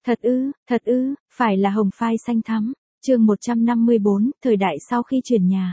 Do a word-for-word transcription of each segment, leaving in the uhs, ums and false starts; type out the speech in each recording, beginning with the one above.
Thật ư, thật ư, phải là hồng phai xanh thắm. Chương một trăm năm mươi bốn, thời đại sau khi chuyển nhà.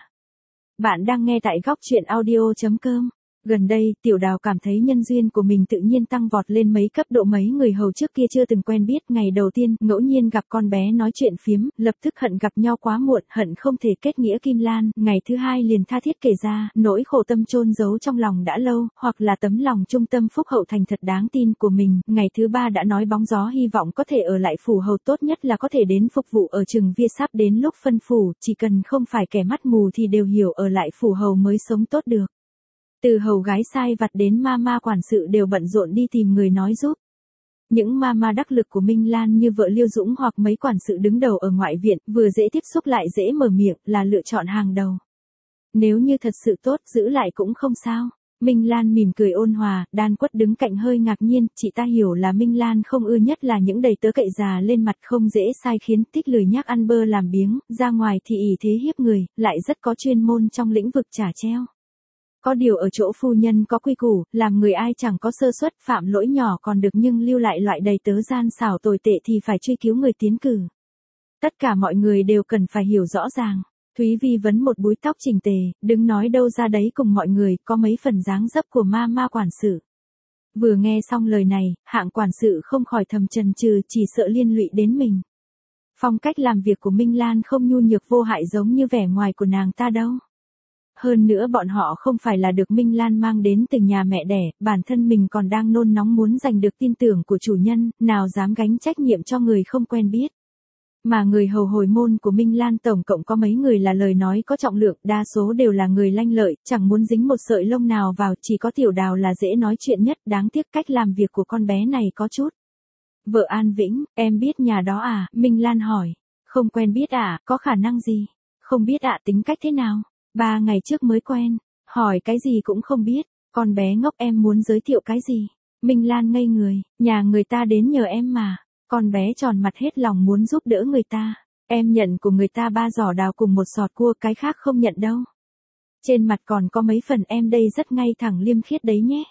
Bạn đang nghe tại góc truyện audio chấm com. Gần đây, Tiểu Đào cảm thấy nhân duyên của mình tự nhiên tăng vọt lên mấy cấp độ, mấy người hầu trước kia chưa từng quen biết. Ngày đầu tiên, ngẫu nhiên gặp con bé nói chuyện phiếm, lập tức hận gặp nhau quá muộn, hận không thể kết nghĩa kim lan. Ngày thứ hai liền tha thiết kể ra, nỗi khổ tâm chôn giấu trong lòng đã lâu, hoặc là tấm lòng trung tâm phúc hậu thành thật đáng tin của mình. Ngày thứ ba đã nói bóng gió hy vọng có thể ở lại phủ hầu, tốt nhất là có thể đến phục vụ ở trường Via, sắp đến lúc phân phủ, chỉ cần không phải kẻ mắt mù thì đều hiểu ở lại phủ hầu mới sống tốt được. Từ hầu gái sai vặt đến ma ma quản sự đều bận rộn đi tìm người nói giúp. Những ma ma đắc lực của Minh Lan như vợ Liêu Dũng hoặc mấy quản sự đứng đầu ở ngoại viện, vừa dễ tiếp xúc lại dễ mở miệng, là lựa chọn hàng đầu. Nếu như thật sự tốt, giữ lại cũng không sao. Minh Lan mỉm cười ôn hòa, Đan Quất đứng cạnh hơi ngạc nhiên, chị ta hiểu là Minh Lan không ưa nhất là những đầy tớ cậy già lên mặt không dễ sai khiến, thích lười nhác ăn bơ làm biếng, ra ngoài thì ỷ thế hiếp người, lại rất có chuyên môn trong lĩnh vực chả treo. Có điều ở chỗ phu nhân có quy củ, làm người ai chẳng có sơ suất, phạm lỗi nhỏ còn được, nhưng lưu lại loại đầy tớ gian xảo tồi tệ thì phải truy cứu người tiến cử. Tất cả mọi người đều cần phải hiểu rõ ràng. Thúy Vi vấn một búi tóc chỉnh tề, đứng nói đâu ra đấy cùng mọi người, có mấy phần dáng dấp của ma ma quản sự. Vừa nghe xong lời này, hạng quản sự không khỏi thầm chần chừ, chỉ sợ liên lụy đến mình. Phong cách làm việc của Minh Lan không nhu nhược vô hại giống như vẻ ngoài của nàng ta đâu. Hơn nữa bọn họ không phải là được Minh Lan mang đến từ nhà mẹ đẻ, bản thân mình còn đang nôn nóng muốn giành được tin tưởng của chủ nhân, nào dám gánh trách nhiệm cho người không quen biết. Mà người hầu hồi môn của Minh Lan tổng cộng có mấy người là lời nói có trọng lượng, đa số đều là người lanh lợi, chẳng muốn dính một sợi lông nào vào, chỉ có Tiểu Đào là dễ nói chuyện nhất, đáng tiếc cách làm việc của con bé này có chút. Vợ An Vĩnh, em biết nhà đó à? Minh Lan hỏi. Không quen biết à, có khả năng gì? Không biết ạ, tính cách thế nào? Ba ngày trước mới quen, hỏi cái gì cũng không biết, con bé ngốc, em muốn giới thiệu cái gì? Minh Lan ngây người, nhà người ta đến nhờ em mà. Con bé tròn mặt hết lòng muốn giúp đỡ người ta. Em nhận của người ta ba giỏ đào cùng một sọt cua, cái khác không nhận đâu. Trên mặt còn có mấy phần em đây rất ngay thẳng liêm khiết đấy nhé.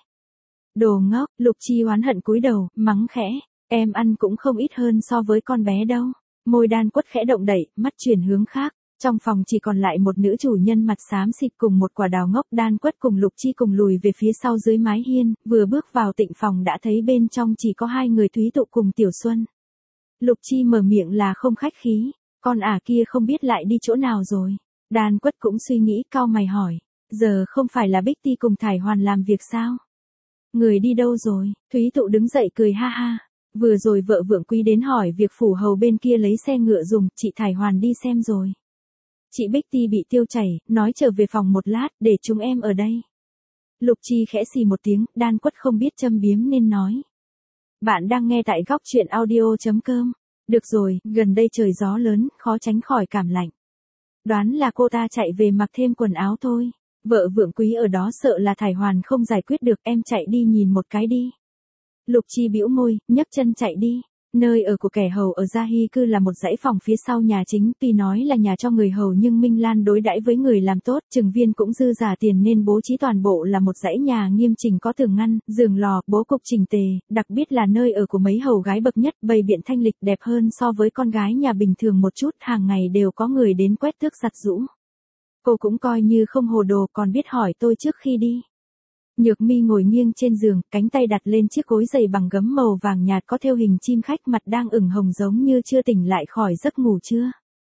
Đồ ngốc, Lục Chi oán hận cúi đầu, mắng khẽ. Em ăn cũng không ít hơn so với con bé đâu. Môi Đan Quất khẽ động đậy, mắt chuyển hướng khác. Trong phòng chỉ còn lại một nữ chủ nhân mặt xám xịt cùng một quả đào ngốc. Đan Quất cùng Lục Chi cùng lùi về phía sau dưới mái hiên, vừa bước vào tịnh phòng đã thấy bên trong chỉ có hai người Thúy Tụ cùng Tiểu Xuân. Lục Chi mở miệng là không khách khí, con ả kia không biết lại đi chỗ nào rồi. Đan Quất cũng suy nghĩ, cau mày hỏi, giờ không phải là Bích Ti cùng Thải Hoàn làm việc sao? Người đi đâu rồi? Thúy Tụ đứng dậy cười ha ha. Vừa rồi vợ Vượng Quý đến hỏi việc phủ hầu bên kia lấy xe ngựa dùng, chị Thải Hoàn đi xem rồi. Chị Bích Ti bị tiêu chảy, nói trở về phòng một lát, để chúng em ở đây. Lục Chi khẽ xì một tiếng, Đan Quất không biết châm biếm nên nói. Bạn đang nghe tại góc truyện audio chấm com. Được rồi, gần đây trời gió lớn, khó tránh khỏi cảm lạnh. Đoán là cô ta chạy về mặc thêm quần áo thôi. Vợ Vượng Quý ở đó sợ là Thải Hoàn không giải quyết được, em chạy đi nhìn một cái đi. Lục Chi bĩu môi, nhấc chân chạy đi. Nơi ở của kẻ hầu ở Gia Hy Cư là một dãy phòng phía sau nhà chính, tuy nói là nhà cho người hầu nhưng Minh Lan đối đãi với người làm tốt, Trừng Viên cũng dư giả tiền nên bố trí toàn bộ là một dãy nhà nghiêm chỉnh, có tường ngăn, giường lò, bố cục chỉnh tề, đặc biệt là nơi ở của mấy hầu gái bậc nhất, bày biện thanh lịch đẹp hơn so với con gái nhà bình thường một chút, hàng ngày đều có người đến quét tước giặt giũ. Cô cũng coi như không hồ đồ, còn biết hỏi tôi trước khi đi. Nhược Mi ngồi nghiêng trên giường, cánh tay đặt lên chiếc gối dày bằng gấm màu vàng nhạt có thêu hình chim khách, mặt đang ửng hồng giống như chưa tỉnh lại khỏi giấc ngủ chưa.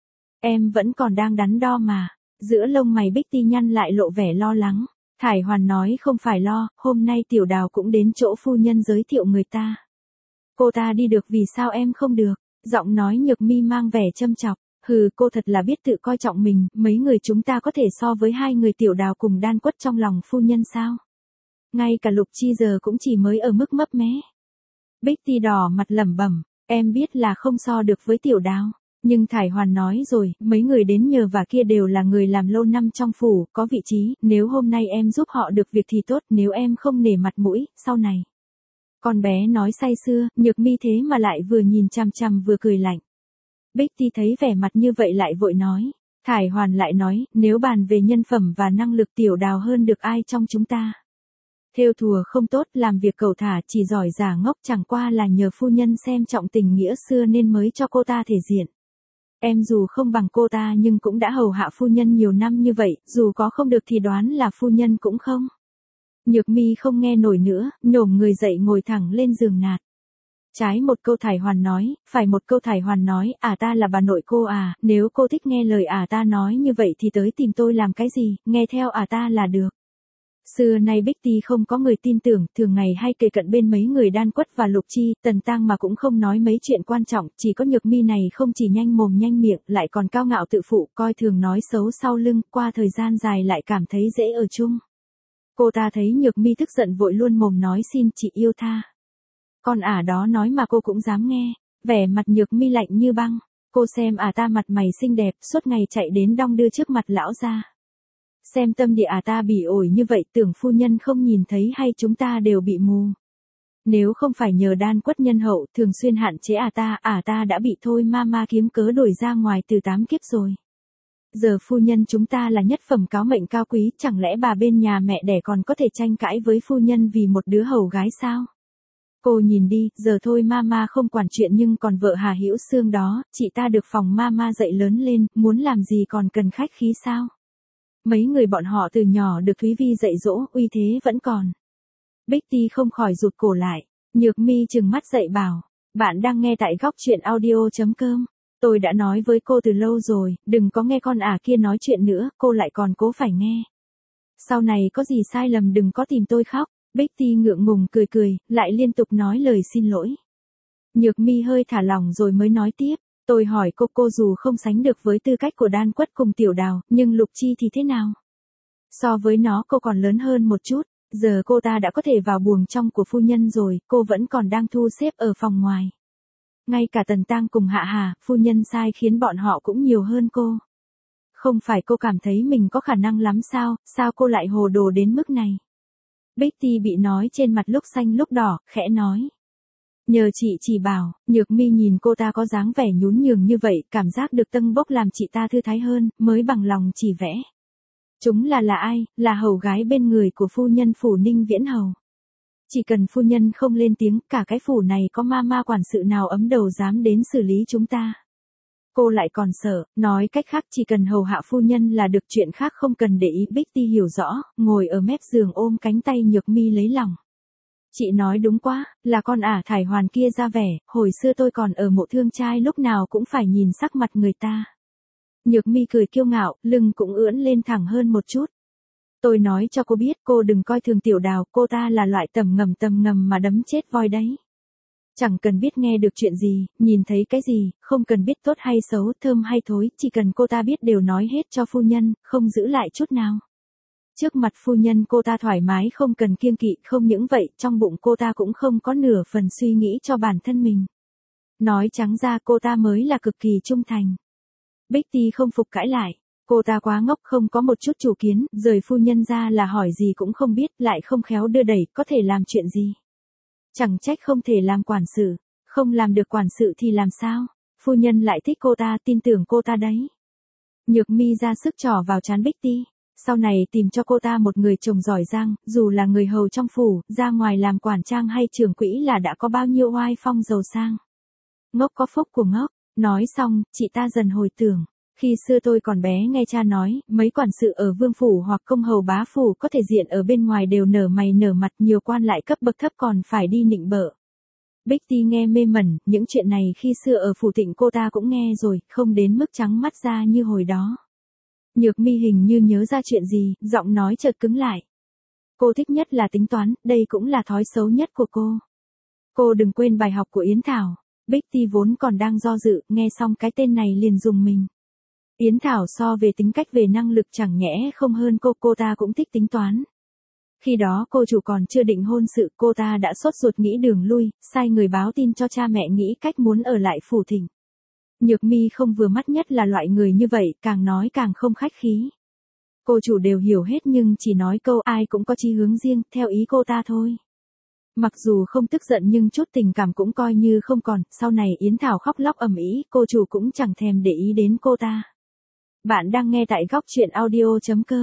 Em vẫn còn đang đắn đo mà. Giữa lông mày Bích Ti nhăn lại lộ vẻ lo lắng. Thải Hoàn nói không phải lo, hôm nay Tiểu Đào cũng đến chỗ phu nhân giới thiệu người ta. Cô ta đi được vì sao em không được? Giọng nói Nhược Mi mang vẻ châm chọc. Hừ, cô thật là biết tự coi trọng mình, mấy người chúng ta có thể so với hai người Tiểu Đào cùng Đan Quất trong lòng phu nhân sao? Ngay cả Lục Chi giờ cũng chỉ mới ở mức mấp mé. Bích Ti đỏ mặt lẩm bẩm, em biết là không so được với Tiểu Đào, nhưng Thải Hoàn nói rồi, mấy người đến nhờ và kia đều là người làm lâu năm trong phủ, có vị trí, nếu hôm nay em giúp họ được việc thì tốt, nếu em không nể mặt mũi, sau này. Con bé nói say sưa, Nhược Mi thế mà lại vừa nhìn chằm chằm vừa cười lạnh. Bích Ti thấy vẻ mặt như vậy lại vội nói, Thải Hoàn lại nói, nếu bàn về nhân phẩm và năng lực Tiểu Đào hơn được ai trong chúng ta. Thêu thùa không tốt, làm việc cẩu thả, chỉ giỏi giả ngốc, chẳng qua là nhờ phu nhân xem trọng tình nghĩa xưa nên mới cho cô ta thể diện. Em dù không bằng cô ta nhưng cũng đã hầu hạ phu nhân nhiều năm như vậy, dù có không được thì đoán là phu nhân cũng không. Nhược Mi không nghe nổi nữa, nhổm người dậy ngồi thẳng lên giường nạt. Trái một câu Thải Hoàn nói, phải một câu Thải Hoàn nói, à ta là bà nội cô à, nếu cô thích nghe lời à ta nói như vậy thì tới tìm tôi làm cái gì, nghe theo à ta là được. Xưa nay Bích Ti không có người tin tưởng, thường ngày hay kề cận bên mấy người Đan Quất và Lục Chi, Tần Tang mà cũng không nói mấy chuyện quan trọng, chỉ có Nhược Mi này không chỉ nhanh mồm nhanh miệng, lại còn cao ngạo tự phụ, coi thường nói xấu sau lưng, qua thời gian dài lại cảm thấy dễ ở chung. Cô ta thấy Nhược Mi tức giận vội luôn mồm nói xin chị yêu tha. Con ả đó nói mà cô cũng dám nghe, vẻ mặt Nhược Mi lạnh như băng, cô xem ả ta mặt mày xinh đẹp, suốt ngày chạy đến đong đưa trước mặt lão gia. Xem tâm địa ả ta bỉ ổi như vậy, tưởng phu nhân không nhìn thấy hay chúng ta đều bị mù. Nếu không phải nhờ Đan Quất nhân hậu thường xuyên hạn chế ả ta, ả ta đã bị thôi ma ma kiếm cớ đuổi ra ngoài từ tám kiếp rồi. Giờ phu nhân chúng ta là nhất phẩm cáo mệnh cao quý, chẳng lẽ bà bên nhà mẹ đẻ còn có thể tranh cãi với phu nhân vì một đứa hầu gái sao? Cô nhìn đi, giờ thôi mama không quản chuyện nhưng còn vợ Hà Hữu Xương đó, chị ta được phòng mama dạy lớn lên, muốn làm gì còn cần khách khí sao? Mấy người bọn họ từ nhỏ được Thúy Vi dạy dỗ, uy thế vẫn còn. Bích Ti không khỏi rụt cổ lại, Nhược Mi trừng mắt dậy bảo, bạn đang nghe tại góc truyện audio chấm com. Tôi đã nói với cô từ lâu rồi, đừng có nghe con ả kia nói chuyện nữa, cô lại còn cố phải nghe. Sau này có gì sai lầm đừng có tìm tôi khóc. Bích Ti ngượng ngùng cười cười, lại liên tục nói lời xin lỗi. Nhược Mi hơi thả lỏng rồi mới nói tiếp, tôi hỏi cô cô dù không sánh được với tư cách của Đan Quất cùng Tiểu Đào, nhưng Lục Chi thì thế nào? So với nó cô còn lớn hơn một chút, giờ cô ta đã có thể vào buồng trong của phu nhân rồi, cô vẫn còn đang thu xếp ở phòng ngoài. Ngay cả Tần Tang cùng Hạ Hà, phu nhân sai khiến bọn họ cũng nhiều hơn cô. Không phải cô cảm thấy mình có khả năng lắm sao, sao cô lại hồ đồ đến mức này? Bích Ti bị nói trên mặt lúc xanh lúc đỏ, khẽ nói. Nhờ chị chỉ bảo, Nhược Mi nhìn cô ta có dáng vẻ nhún nhường như vậy, cảm giác được tâng bốc làm chị ta thư thái hơn, mới bằng lòng chỉ vẽ. Chúng là là ai, là hầu gái bên người của phu nhân phủ Ninh Viễn Hầu. Chỉ cần phu nhân không lên tiếng, cả cái phủ này có ma ma quản sự nào ấm đầu dám đến xử lý chúng ta. Cô lại còn sợ, nói cách khác chỉ cần hầu hạ phu nhân là được, chuyện khác không cần để ý. Bích Ti hiểu rõ, ngồi ở mép giường ôm cánh tay Nhược Mi lấy lòng. Chị nói đúng quá, là con ả Thải Hoàn kia ra vẻ, hồi xưa tôi còn ở mộ thương trai lúc nào cũng phải nhìn sắc mặt người ta. Nhược Mi cười kiêu ngạo, lưng cũng ưỡn lên thẳng hơn một chút. Tôi nói cho cô biết, cô đừng coi thường Tiểu Đào, cô ta là loại tầm ngầm tầm ngầm mà đấm chết voi đấy. Chẳng cần biết nghe được chuyện gì, nhìn thấy cái gì, không cần biết tốt hay xấu, thơm hay thối, chỉ cần cô ta biết đều nói hết cho phu nhân, không giữ lại chút nào. Trước mặt phu nhân cô ta thoải mái không cần kiêng kỵ, không những vậy, trong bụng cô ta cũng không có nửa phần suy nghĩ cho bản thân mình. Nói trắng ra cô ta mới là cực kỳ trung thành. Bích Ti không phục cãi lại, cô ta quá ngốc không có một chút chủ kiến, rời phu nhân ra là hỏi gì cũng không biết, lại không khéo đưa đẩy, có thể làm chuyện gì. Chẳng trách không thể làm quản sự, không làm được quản sự thì làm sao, phu nhân lại thích cô ta, tin tưởng cô ta đấy. Nhược Mi ra sức trỏ vào trán Bích Ti, sau này tìm cho cô ta một người chồng giỏi giang, dù là người hầu trong phủ, ra ngoài làm quản trang hay trưởng quỹ là đã có bao nhiêu oai phong giàu sang. Ngốc có phúc của ngốc, nói xong, chị ta dần hồi tưởng. Khi xưa tôi còn bé nghe cha nói, mấy quản sự ở vương phủ hoặc công hầu bá phủ có thể diện ở bên ngoài đều nở mày nở mặt, nhiều quan lại cấp bậc thấp còn phải đi nịnh bợ. Bích Ti nghe mê mẩn, những chuyện này khi xưa ở phủ Tịnh cô ta cũng nghe rồi, không đến mức trắng mắt ra như hồi đó. Nhược Mi hình như nhớ ra chuyện gì, giọng nói chợt cứng lại. Cô thích nhất là tính toán, đây cũng là thói xấu nhất của cô. Cô đừng quên bài học của Yến Thảo. Bích Ti vốn còn đang do dự, nghe xong cái tên này liền dùng mình. Yến Thảo so về tính cách về năng lực chẳng nhẽ không hơn cô, cô ta cũng thích tính toán. Khi đó cô chủ còn chưa định hôn sự, cô ta đã sốt ruột nghĩ đường lui, sai người báo tin cho cha mẹ nghĩ cách muốn ở lại phủ Thịnh. Nhược Mi không vừa mắt nhất là loại người như vậy, càng nói càng không khách khí. Cô chủ đều hiểu hết nhưng chỉ nói câu ai cũng có chí hướng riêng, theo ý cô ta thôi. Mặc dù không tức giận nhưng chút tình cảm cũng coi như không còn, sau này Yến Thảo khóc lóc ầm ĩ, cô chủ cũng chẳng thèm để ý đến cô ta. Bạn đang nghe tại góc truyện audio chấm com.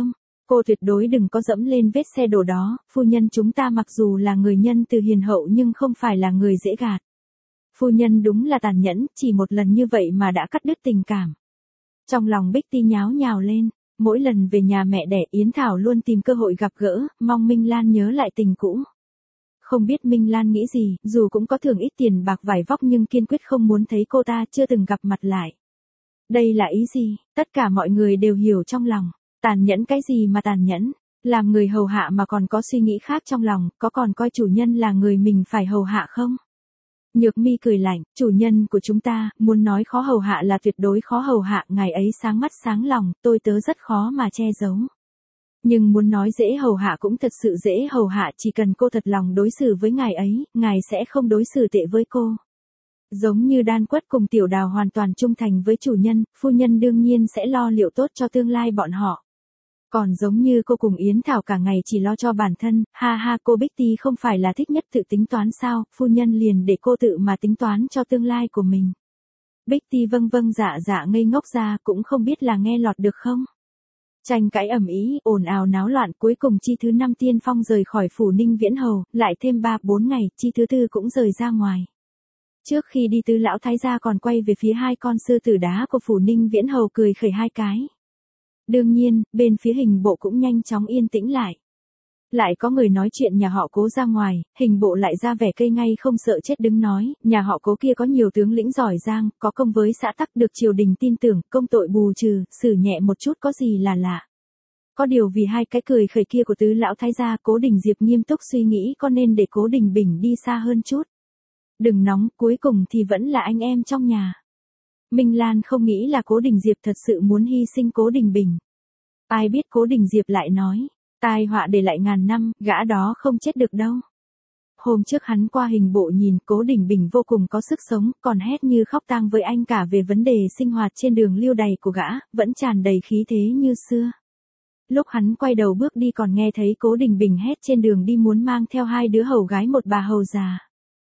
Cô tuyệt đối đừng có dẫm lên vết xe đổ đó, phu nhân chúng ta mặc dù là người nhân từ hiền hậu nhưng không phải là người dễ gạt. Phu nhân đúng là tàn nhẫn, chỉ một lần như vậy mà đã cắt đứt tình cảm. Trong lòng Bích Ti nháo nhào lên, mỗi lần về nhà mẹ đẻ Yến Thảo luôn tìm cơ hội gặp gỡ, mong Minh Lan nhớ lại tình cũ. Không biết Minh Lan nghĩ gì, dù cũng có thưởng ít tiền bạc vải vóc nhưng kiên quyết không muốn thấy cô ta chưa từng gặp mặt lại. Đây là ý gì? Tất cả mọi người đều hiểu trong lòng. Tàn nhẫn cái gì mà tàn nhẫn? Làm người hầu hạ mà còn có suy nghĩ khác trong lòng, có còn coi chủ nhân là người mình phải hầu hạ không? Nhược Mi cười lạnh, chủ nhân của chúng ta, muốn nói khó hầu hạ là tuyệt đối khó hầu hạ, ngài ấy sáng mắt sáng lòng, tôi tớ rất khó mà che giấu. Nhưng muốn nói dễ hầu hạ cũng thật sự dễ hầu hạ, chỉ cần cô thật lòng đối xử với ngài ấy, ngài sẽ không đối xử tệ với cô. Giống như Đan Quất cùng Tiểu Đào hoàn toàn trung thành với chủ nhân, phu nhân đương nhiên sẽ lo liệu tốt cho tương lai bọn họ. Còn giống như cô cùng Yến Thảo cả ngày chỉ lo cho bản thân, ha ha, cô Bích Ti không phải là thích nhất tự tính toán sao, phu nhân liền để cô tự mà tính toán cho tương lai của mình. Bích Ti vâng vâng dạ dạ ngây ngốc ra, cũng không biết là nghe lọt được không. Tranh cãi ầm ĩ, ồn ào náo loạn, cuối cùng chi thứ năm tiên phong rời khỏi phủ Ninh Viễn Hầu, lại thêm ba bốn ngày, chi thứ tư cũng rời ra ngoài. Trước khi đi Tứ lão thái gia còn quay về phía hai con sư tử đá của phủ Ninh Viễn Hầu cười khẩy hai cái. Đương nhiên, bên phía hình bộ cũng nhanh chóng yên tĩnh lại. Lại có người nói chuyện nhà họ Cố ra ngoài, hình bộ lại ra vẻ cây ngay không sợ chết đứng nói, nhà họ Cố kia có nhiều tướng lĩnh giỏi giang, có công với xã tắc được triều đình tin tưởng, công tội bù trừ, xử nhẹ một chút có gì là lạ. Có điều vì hai cái cười khẩy kia của Tứ lão thái gia, Cố Đình Diệp nghiêm túc suy nghĩ có nên để Cố Đình Bình đi xa hơn chút. Đừng nóng, cuối cùng thì vẫn là anh em trong nhà. Minh Lan không nghĩ là Cố Đình Diệp thật sự muốn hy sinh Cố Đình Bình. Ai biết Cố Đình Diệp lại nói, tai họa để lại ngàn năm, gã đó không chết được đâu. Hôm trước hắn qua hình bộ nhìn Cố Đình Bình vô cùng có sức sống, còn hét như khóc tang với anh cả về vấn đề sinh hoạt trên đường lưu đày của gã, vẫn tràn đầy khí thế như xưa. Lúc hắn quay đầu bước đi còn nghe thấy Cố Đình Bình hét trên đường đi muốn mang theo hai đứa hầu gái một bà hầu già.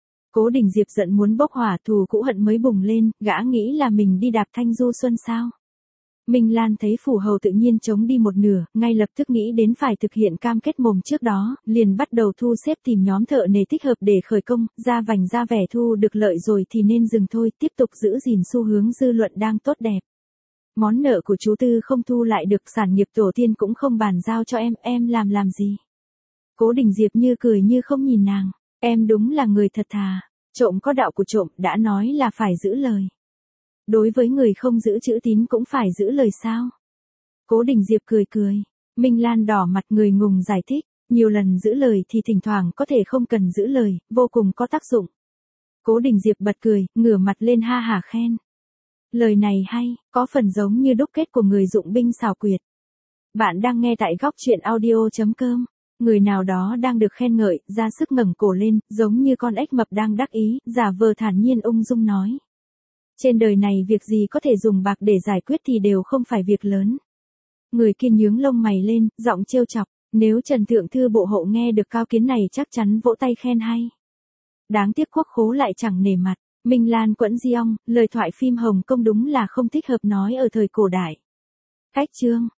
Cố Đình Diệp giận muốn bốc hỏa, thù cũ hận mới bùng lên, gã nghĩ là mình đi đạp thanh du xuân sao. Minh Lan thấy phủ hầu tự nhiên chống đi một nửa, ngay lập tức nghĩ đến phải thực hiện cam kết mồm trước đó, liền bắt đầu thu xếp tìm nhóm thợ nề thích hợp để khởi công, ra vành ra vẻ thu được lợi rồi thì nên dừng thôi, tiếp tục giữ gìn xu hướng dư luận đang tốt đẹp. Món nợ của chú Tư không thu lại được, sản nghiệp tổ tiên cũng không bàn giao cho em, em làm làm gì. Cố Đình Diệp như cười như không nhìn nàng, em đúng là người thật thà, trộm có đạo của trộm, đã nói là phải giữ lời. Đối với người không giữ chữ tín cũng phải giữ lời sao? Cố Đình Diệp cười cười, Minh Lan đỏ mặt người ngùng giải thích, nhiều lần giữ lời thì thỉnh thoảng có thể không cần giữ lời, vô cùng có tác dụng. Cố Đình Diệp bật cười, ngửa mặt lên ha hả khen. Lời này hay, có phần giống như đúc kết của người dụng binh xảo quyệt. Bạn đang nghe tại góc truyện audio chấm com. Người nào đó đang được khen ngợi, ra sức ngẩng cổ lên, giống như con ếch mập đang đắc ý, giả vờ thản nhiên ung dung nói. Trên đời này việc gì có thể dùng bạc để giải quyết thì đều không phải việc lớn. Người kia nhướng lông mày lên, giọng trêu chọc, nếu Trần Thượng Thư Bộ Hộ nghe được cao kiến này chắc chắn vỗ tay khen hay. Đáng tiếc Quốc Khố lại chẳng nể mặt, Minh Lan quẫn di ong, lời thoại phim Hồng Kông đúng là không thích hợp nói ở thời cổ đại. Cách chương